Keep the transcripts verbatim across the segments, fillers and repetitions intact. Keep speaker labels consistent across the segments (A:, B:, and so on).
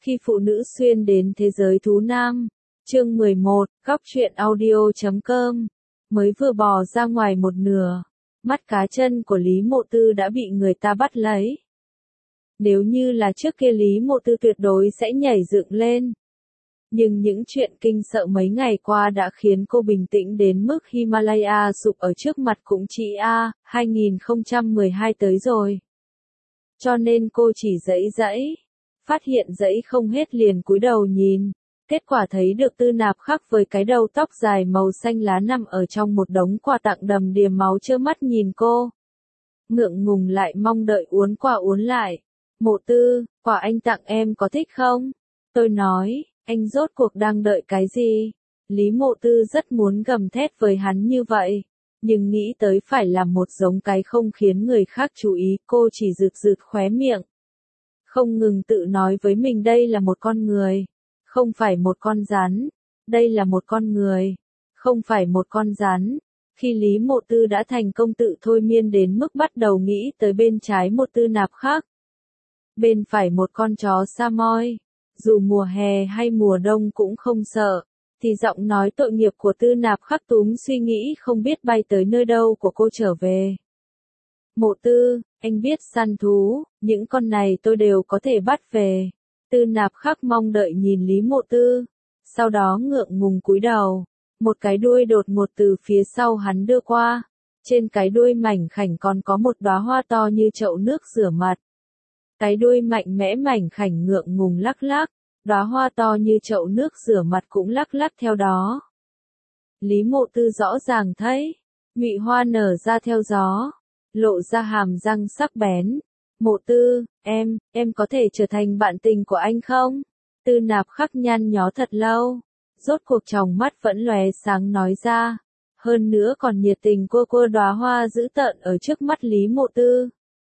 A: Khi phụ nữ xuyên đến thế giới thú nam. Chương mười một, góc truyện audio chấm com. Mới vừa bò ra ngoài một nửa, mắt cá chân của Lý Mộ Tư đã bị người ta bắt lấy. Nếu như là trước kia Lý Mộ Tư tuyệt đối sẽ nhảy dựng lên. Nhưng những chuyện kinh sợ mấy ngày qua đã khiến cô bình tĩnh đến mức Himalaya sụp ở trước mặt cũng chỉ a, hai không một hai tới rồi. Cho nên cô chỉ giãy giãy, phát hiện giãy không hết liền cúi đầu nhìn. Kết quả thấy được Tư Nạp Khắc với cái đầu tóc dài màu xanh lá nằm ở trong một đống quà tặng đầm đìa máu trơ mắt nhìn cô. Ngượng ngùng lại mong đợi uốn qua uốn lại. Mộ Tư, quà anh tặng em có thích không? Tôi nói, anh rốt cuộc đang đợi cái gì? Lý Mộ Tư rất muốn gầm thét với hắn như vậy. Nhưng nghĩ tới phải làm một giống cái không khiến người khác chú ý, cô chỉ rực rực khóe miệng. Không ngừng tự nói với mình đây là một con người. Không phải một con rắn, đây là một con người, không phải một con rắn. Khi Lý Mộ Tư đã thành công tự thôi miên đến mức bắt đầu nghĩ tới bên trái một Tư Nạp Khắc, bên phải một con chó Samoy, dù mùa hè hay mùa đông cũng không sợ, thì giọng nói tội nghiệp của Tư Nạp Khắc túm suy nghĩ không biết bay tới nơi đâu của cô trở về. Mộ Tư, anh biết săn thú, những con này tôi đều có thể bắt về. Tư Nạp Khắc mong đợi nhìn Lý Mộ Tư, sau đó ngượng ngùng cúi đầu, một cái đuôi đột ngột từ phía sau hắn đưa qua, trên cái đuôi mảnh khảnh còn có một đóa hoa to như chậu nước rửa mặt. Cái đuôi mạnh mẽ mảnh khảnh ngượng ngùng lắc lắc, đóa hoa to như chậu nước rửa mặt cũng lắc lắc theo đó. Lý Mộ Tư rõ ràng thấy, nhụy hoa nở ra theo gió, lộ ra hàm răng sắc bén. Mộ Tư, em, em có thể trở thành bạn tình của anh không? Tư Nạp Khắc nhăn nhó thật lâu, rốt cuộc tròng mắt vẫn lóe sáng nói ra, hơn nữa còn nhiệt tình cua cua đóa hoa dữ tợn ở trước mắt Lý Mộ Tư.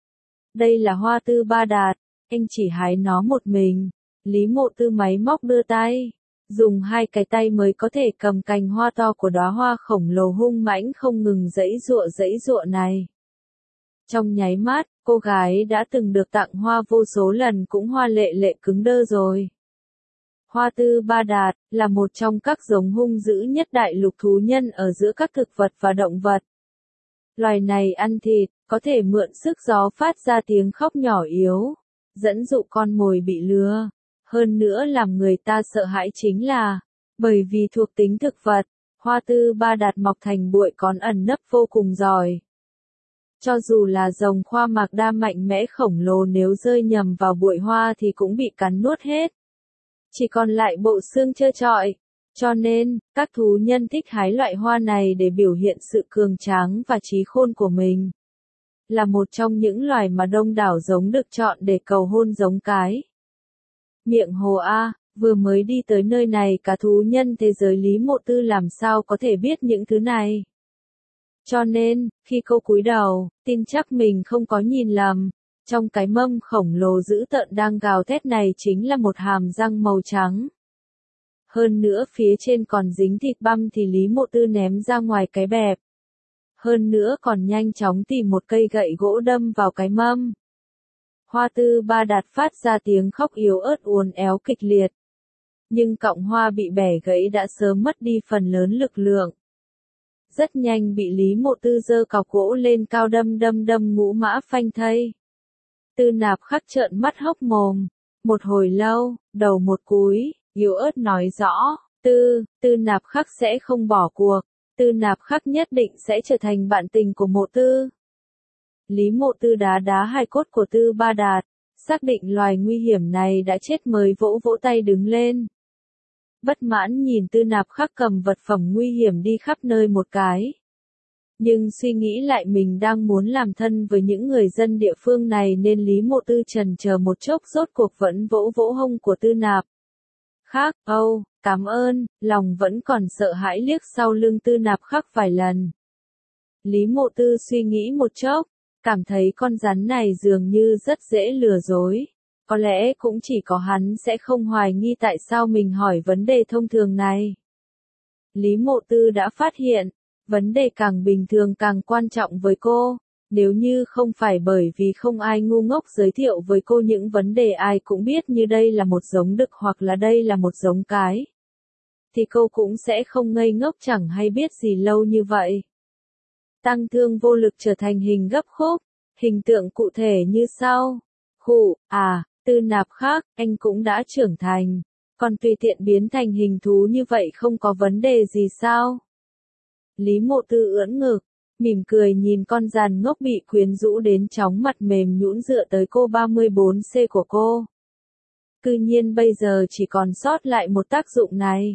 A: Đây là hoa Tư Ba Đạt, anh chỉ hái nó một mình. Lý Mộ Tư máy móc đưa tay, dùng hai cái tay mới có thể cầm cành hoa to của đóa hoa khổng lồ hung mãnh không ngừng giãy giụa giãy giụa này. Trong nháy mắt, cô gái đã từng được tặng hoa vô số lần cũng hoa lệ lệ cứng đơ rồi. Hoa Tư Ba Đạt là một trong các giống hung dữ nhất đại lục thú nhân ở giữa các thực vật và động vật. Loài này ăn thịt, có thể mượn sức gió phát ra tiếng khóc nhỏ yếu, dẫn dụ con mồi bị lừa. Hơn nữa làm người ta sợ hãi chính là, bởi vì thuộc tính thực vật, Hoa Tư Ba Đạt mọc thành bụi còn ẩn nấp vô cùng giỏi. Cho dù là rồng khoa mạc đa mạnh mẽ khổng lồ nếu rơi nhầm vào bụi hoa thì cũng bị cắn nuốt hết. Chỉ còn lại bộ xương trơ trọi. Cho nên, các thú nhân thích hái loại hoa này để biểu hiện sự cường tráng và trí khôn của mình. Là một trong những loài mà đông đảo giống được chọn để cầu hôn giống cái. Miệng hồ A, vừa mới đi tới nơi này cả thú nhân thế giới Lý Mộ Tư làm sao có thể biết những thứ này. Cho nên, khi cô cúi đầu, tin chắc mình không có nhìn lầm, trong cái mâm khổng lồ dữ tợn đang gào thét này chính là một hàm răng màu trắng. Hơn nữa phía trên còn dính thịt băm thì Lý Mộ Tư ném ra ngoài cái bẹp. Hơn nữa còn nhanh chóng tìm một cây gậy gỗ đâm vào cái mâm. Hoa Tư Ba Đạt phát ra tiếng khóc yếu ớt uốn éo kịch liệt. Nhưng cọng hoa bị bẻ gãy đã sớm mất đi phần lớn lực lượng. Rất nhanh bị Lý Mộ Tư giơ cọc gỗ lên cao đâm đâm đâm ngũ mã phanh thây. Tư Nạp Khắc trợn mắt hốc mồm. Một hồi lâu, đầu một cúi, yếu ớt nói rõ, Tư, Tư Nạp Khắc sẽ không bỏ cuộc. Tư Nạp Khắc nhất định sẽ trở thành bạn tình của Mộ Tư. Lý Mộ Tư đá đá hai cốt của Tư Ba Đạt, xác định loài nguy hiểm này đã chết mới vỗ vỗ tay đứng lên. Bất mãn nhìn Tư Nạp Khắc cầm vật phẩm nguy hiểm đi khắp nơi một cái. Nhưng suy nghĩ lại mình đang muốn làm thân với những người dân địa phương này nên Lý Mộ Tư chần chờ một chốc rốt cuộc vẫn vỗ vỗ hông của Tư Nạp Khắc. Âu, oh, cảm ơn, lòng vẫn còn sợ hãi liếc sau lưng Tư Nạp Khắc vài lần. Lý Mộ Tư suy nghĩ một chốc, cảm thấy con rắn này dường như rất dễ lừa dối. Có lẽ cũng chỉ có hắn sẽ không hoài nghi tại sao mình hỏi vấn đề thông thường này. Lý Mộ Tư đã phát hiện, vấn đề càng bình thường càng quan trọng với cô, Nếu như không phải bởi vì không ai ngu ngốc giới thiệu với cô những vấn đề ai cũng biết như đây là một giống đực hoặc là đây là một giống cái, thì cô cũng sẽ không ngây ngốc chẳng hay biết gì lâu như vậy. Tăng thương vô lực trở thành hình gấp khúc, hình tượng cụ thể như sau. Khụ, à, Tư Nạp khác, anh cũng đã trưởng thành, còn tùy tiện biến thành hình thú như vậy không có vấn đề gì sao? Lý Mộ Tư ưỡn ngực, mỉm cười nhìn con giàn ngốc bị quyến rũ đến chóng mặt mềm nhũn dựa tới cô ba mươi bốn C của cô. Cư nhiên bây giờ chỉ còn sót lại một tác dụng này.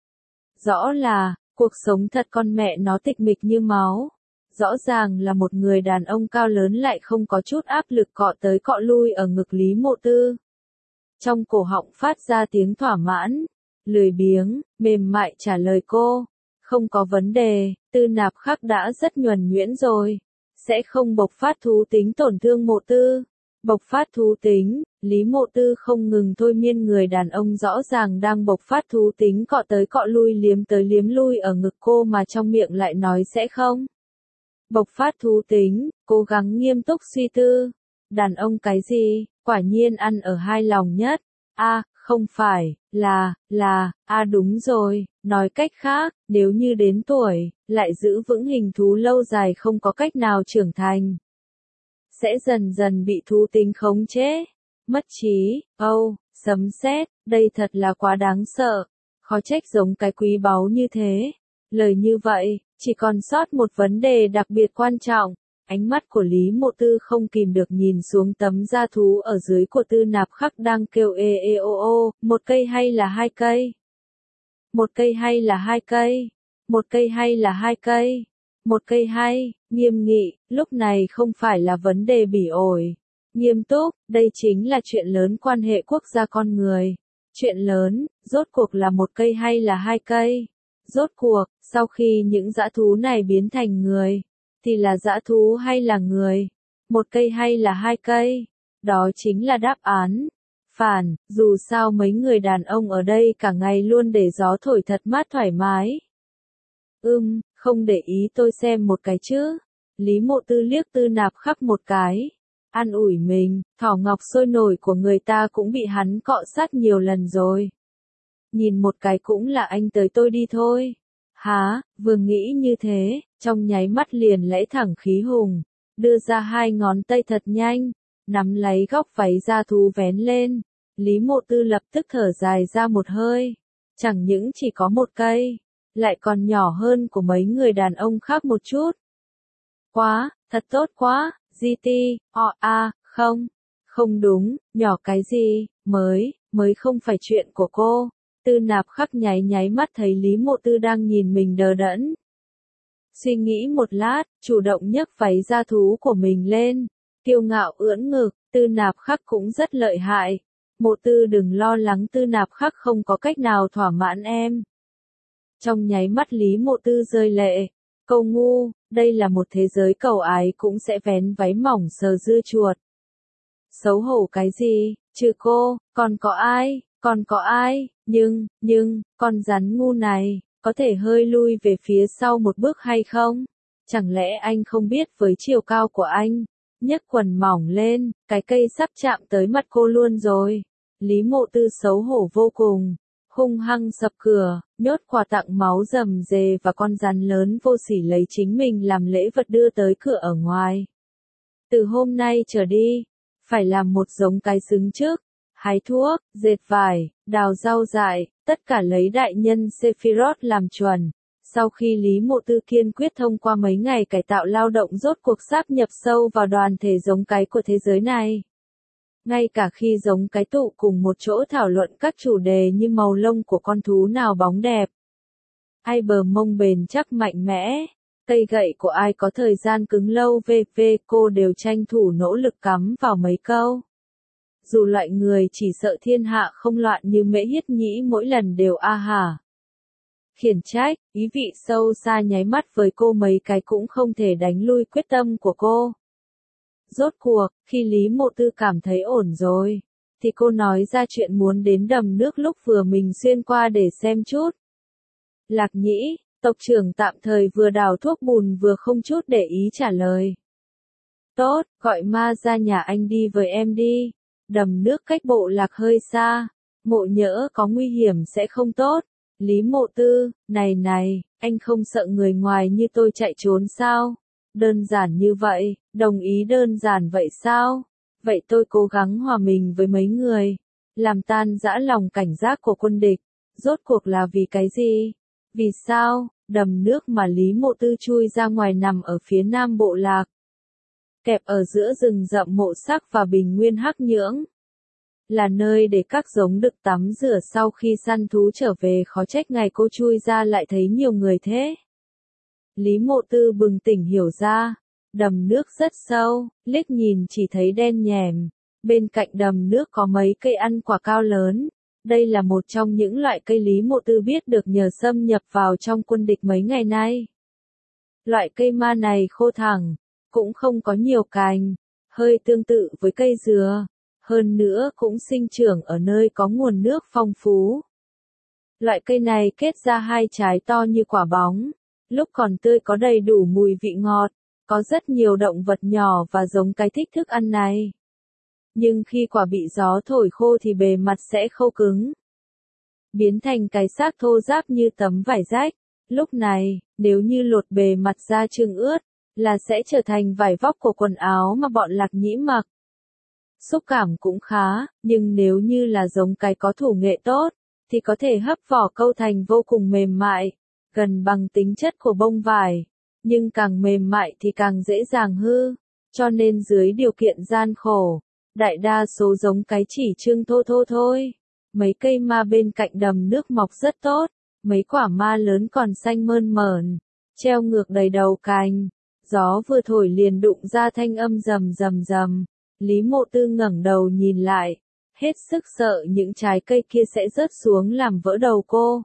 A: Rõ là, cuộc sống thật con mẹ nó tịch mịch như máu. Rõ ràng là một người đàn ông cao lớn lại không có chút áp lực cọ tới cọ lui ở ngực Lý Mộ Tư. Trong cổ họng phát ra tiếng thỏa mãn, lười biếng, mềm mại trả lời cô. Không có vấn đề, Tư Nạp khác đã rất nhuần nhuyễn rồi. Sẽ không bộc phát thú tính tổn thương Mộ Tư. Bộc phát thú tính, Lý Mộ Tư không ngừng thôi miên người đàn ông rõ ràng đang bộc phát thú tính cọ tới cọ lui liếm tới liếm lui ở ngực cô mà trong miệng lại nói sẽ không. Bộc phát thú tính, cố gắng nghiêm túc suy tư. Đàn ông cái gì, quả nhiên ăn ở hai lòng nhất. A, à, không phải, là, là, a à đúng rồi, nói cách khác, nếu như đến tuổi, lại giữ vững hình thú lâu dài không có cách nào trưởng thành. Sẽ dần dần bị thú tính khống chế, mất trí, âu, oh, sấm sét, đây thật là quá đáng sợ. Khó trách giống cái quý báu như thế. Lời như vậy, chỉ còn sót một vấn đề đặc biệt quan trọng. Ánh mắt của Lý Mộ Tư không kìm được nhìn xuống tấm da thú ở dưới của Tư Nạp khắc đang kêu ê ê ô ô, một cây hay là hai cây? Một cây hay là hai cây? Một cây hay là hai cây? Một cây hay, nghiêm nghị, lúc này không phải là vấn đề bỉ ổi. Nghiêm túc, đây chính là chuyện lớn quan hệ quốc gia con người. Chuyện lớn, rốt cuộc là một cây hay là hai cây? Rốt cuộc, sau khi những dã thú này biến thành người, thì là dã thú hay là người? Một cây hay là hai cây? Đó chính là đáp án. Phản, dù sao mấy người đàn ông ở đây cả ngày luôn để gió thổi thật mát thoải mái. Ừm, không để ý tôi xem một cái chứ. Lý Mộ Tư liếc Tư Nạp khắc một cái. An ủi mình, thỏ ngọc sôi nổi của người ta cũng bị hắn cọ sát nhiều lần rồi. Nhìn một cái cũng là anh tới tôi đi thôi. Hả, vừa nghĩ như thế, trong nháy mắt liền lẫy thẳng khí hùng, đưa ra hai ngón tay thật nhanh, nắm lấy góc váy da thú vén lên. Lý Mộ Tư lập tức thở dài ra một hơi. Chẳng những chỉ có một cây, lại còn nhỏ hơn của mấy người đàn ông khác một chút. Quá, thật tốt quá, giê tê, o a, không, không đúng, nhỏ cái gì, mới, mới không phải chuyện của cô. Tư Nạp khắc nháy nháy mắt thấy Lý Mộ Tư đang nhìn mình đờ đẫn. Suy nghĩ một lát, chủ động nhấc váy da thú của mình lên, kiêu ngạo ưỡn ngực. Tư Nạp khắc cũng rất lợi hại. Mộ Tư đừng lo lắng, Tư Nạp khắc không có cách nào thỏa mãn em. Trong nháy mắt Lý Mộ Tư rơi lệ. Câu ngu, đây là một thế giới cầu ái cũng sẽ vén váy mỏng sờ dưa chuột. Xấu hổ cái gì, trừ cô, còn có ai, còn có ai, nhưng, nhưng, con rắn ngu này, có thể hơi lui về phía sau một bước hay không? Chẳng lẽ anh không biết với chiều cao của anh, nhấc quần mỏng lên, cái cây sắp chạm tới mặt cô luôn rồi. Lý Mộ Tư xấu hổ vô cùng, hung hăng sập cửa, nhốt quà tặng máu rầm rề và con rắn lớn vô sỉ lấy chính mình làm lễ vật đưa tới cửa ở ngoài. Từ hôm nay trở đi, phải làm một giống cái xứng trước, hái thuốc, dệt vải, đào rau dại, tất cả lấy đại nhân Sephiroth làm chuẩn. Sau khi Lý Mộ Tư kiên quyết thông qua mấy ngày cải tạo lao động rốt cuộc sáp nhập sâu vào đoàn thể giống cái của thế giới này. Ngay cả khi giống cái tụ cùng một chỗ thảo luận các chủ đề như màu lông của con thú nào bóng đẹp, ai bờ mông bền chắc mạnh mẽ, cây gậy của ai có thời gian cứng lâu vv cô đều tranh thủ nỗ lực cắm vào mấy câu. Dù loại người chỉ sợ thiên hạ không loạn như Mễ Hiết Nhĩ mỗi lần đều a hả. Khiển trách, ý vị sâu xa nháy mắt với cô mấy cái cũng không thể đánh lui quyết tâm của cô. Rốt cuộc, khi Lý Mộ Tư cảm thấy ổn rồi, thì cô nói ra chuyện muốn đến đầm nước lúc vừa mình xuyên qua để xem chút. Lạc Nhĩ, tộc trưởng tạm thời vừa đào thuốc bùn vừa không chút để ý trả lời. Tốt, gọi ma ra nhà anh đi với em đi. Đầm nước cách bộ lạc hơi xa. Ngộ nhỡ có nguy hiểm sẽ không tốt. Lý Mộ Tư, này này, anh không sợ người ngoài như tôi chạy trốn sao? Đơn giản như vậy, đồng ý đơn giản vậy sao? Vậy tôi cố gắng hòa mình với mấy người, làm tan dã lòng cảnh giác của quân địch. Rốt cuộc là vì cái gì? Vì sao? Đầm nước mà Lý Mộ Tư chui ra ngoài nằm ở phía nam bộ lạc, kẹp ở giữa rừng rậm mộ sắc và bình nguyên hắc nhưỡng. Là nơi để các giống đực tắm rửa sau khi săn thú trở về, khó trách ngày cô chui ra lại thấy nhiều người thế. Lý Mộ Tư bừng tỉnh hiểu ra, đầm nước rất sâu, liếc nhìn chỉ thấy đen nhèm. Bên cạnh đầm nước có mấy cây ăn quả cao lớn. Đây là một trong những loại cây Lý Mộ Tư biết được nhờ xâm nhập vào trong quân địch mấy ngày nay. Loại cây ma này khô thẳng, cũng không có nhiều cành, hơi tương tự với cây dừa. Hơn nữa cũng sinh trưởng ở nơi có nguồn nước phong phú. Loại cây này kết ra hai trái to như quả bóng, lúc còn tươi có đầy đủ mùi vị ngọt, có rất nhiều động vật nhỏ và giống cái thích thức ăn này. Nhưng khi quả bị gió thổi khô thì bề mặt sẽ khô cứng, biến thành cái xác thô ráp như tấm vải rách. Lúc này, nếu như lột bề mặt ra chưng ướt, là sẽ trở thành vải vóc của quần áo mà bọn Lạc Nhĩ mặc. Xúc cảm cũng khá, nhưng nếu như là giống cái có thủ nghệ tốt, thì có thể hấp vỏ câu thành vô cùng mềm mại, gần bằng tính chất của bông vải. Nhưng càng mềm mại thì càng dễ dàng hư, cho nên dưới điều kiện gian khổ, đại đa số giống cái chỉ trưng thô thô thôi. Mấy cây ma bên cạnh đầm nước mọc rất tốt, mấy quả ma lớn còn xanh mơn mởn, treo ngược đầy đầu cành. Gió vừa thổi liền đụng ra thanh âm rầm rầm rầm. Lý Mộ Tư ngẩng đầu nhìn lại, hết sức sợ những trái cây kia sẽ rớt xuống làm vỡ đầu cô.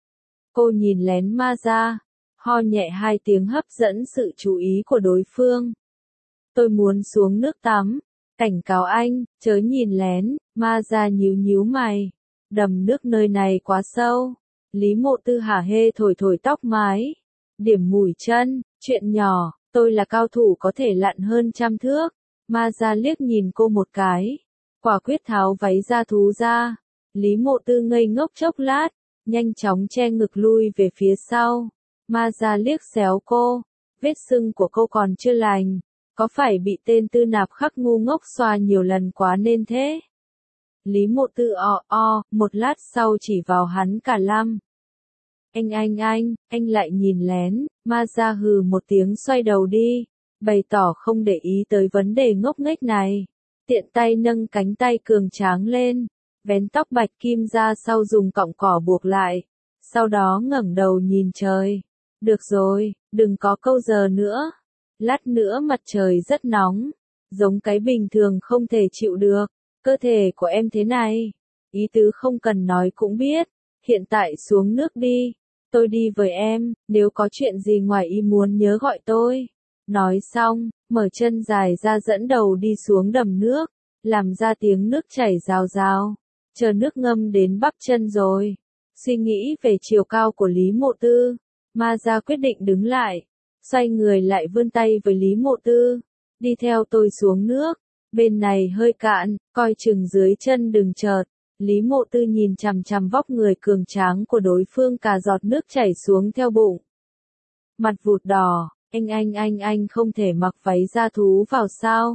A: Cô nhìn lén ma ra, ho nhẹ hai tiếng hấp dẫn sự chú ý của đối phương. Tôi muốn xuống nước tắm, cảnh cáo anh, chớ nhìn lén. Ma ra nhíu nhíu mày, đầm nước nơi này quá sâu. Lý Mộ Tư hả hê thổi thổi tóc mái, điểm mũi chân, chuyện nhỏ, tôi là cao thủ có thể lặn hơn trăm thước. Ma ra liếc nhìn cô một cái, quả quyết tháo váy da thú ra. Lý Mộ Tư ngây ngốc chốc lát, nhanh chóng che ngực lui về phía sau. Ma ra liếc xéo cô, vết sưng của cô còn chưa lành, có phải bị tên Tư Nạp Khắc ngu ngốc xoa nhiều lần quá nên thế? Lý Mộ Tư o o, một lát sau chỉ vào hắn cả lăm. Anh anh anh, anh lại nhìn lén. Ma ra hừ một tiếng xoay đầu đi, bày tỏ không để ý tới vấn đề ngốc nghếch này. Tiện tay nâng cánh tay cường tráng lên, vén tóc bạch kim ra sau dùng cọng cỏ buộc lại, sau đó ngẩng đầu nhìn trời. Được rồi, đừng có câu giờ nữa. Lát nữa mặt trời rất nóng, giống cái bình thường không thể chịu được. Cơ thể của em thế này, ý tứ không cần nói cũng biết. Hiện tại xuống nước đi, tôi đi với em, nếu có chuyện gì ngoài ý muốn nhớ gọi tôi. Nói xong, mở chân dài ra dẫn đầu đi xuống đầm nước, làm ra tiếng nước chảy rào rào. Chờ nước ngâm đến bắp chân rồi. Suy nghĩ về chiều cao của Lý Mộ Tư, Ma Gia quyết định đứng lại, xoay người lại vươn tay với Lý Mộ Tư. Đi theo tôi xuống nước, bên này hơi cạn, coi chừng dưới chân đừng chợt. Lý Mộ Tư nhìn chằm chằm vóc người cường tráng của đối phương, cả giọt nước chảy xuống theo bụng. Mặt vụt đỏ, anh anh anh anh không thể mặc váy da thú vào sao?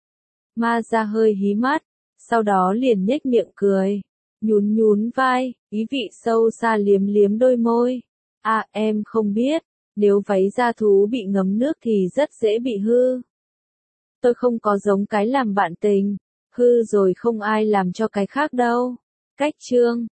A: Ma Gia hơi hí mắt, sau đó liền nhếch miệng cười, nhún nhún vai, ý vị sâu xa liếm liếm đôi môi. À em không biết, nếu váy da thú bị ngấm nước thì rất dễ bị hư. Tôi không có giống cái làm bạn tình, hư rồi không ai làm cho cái khác đâu. Cách chương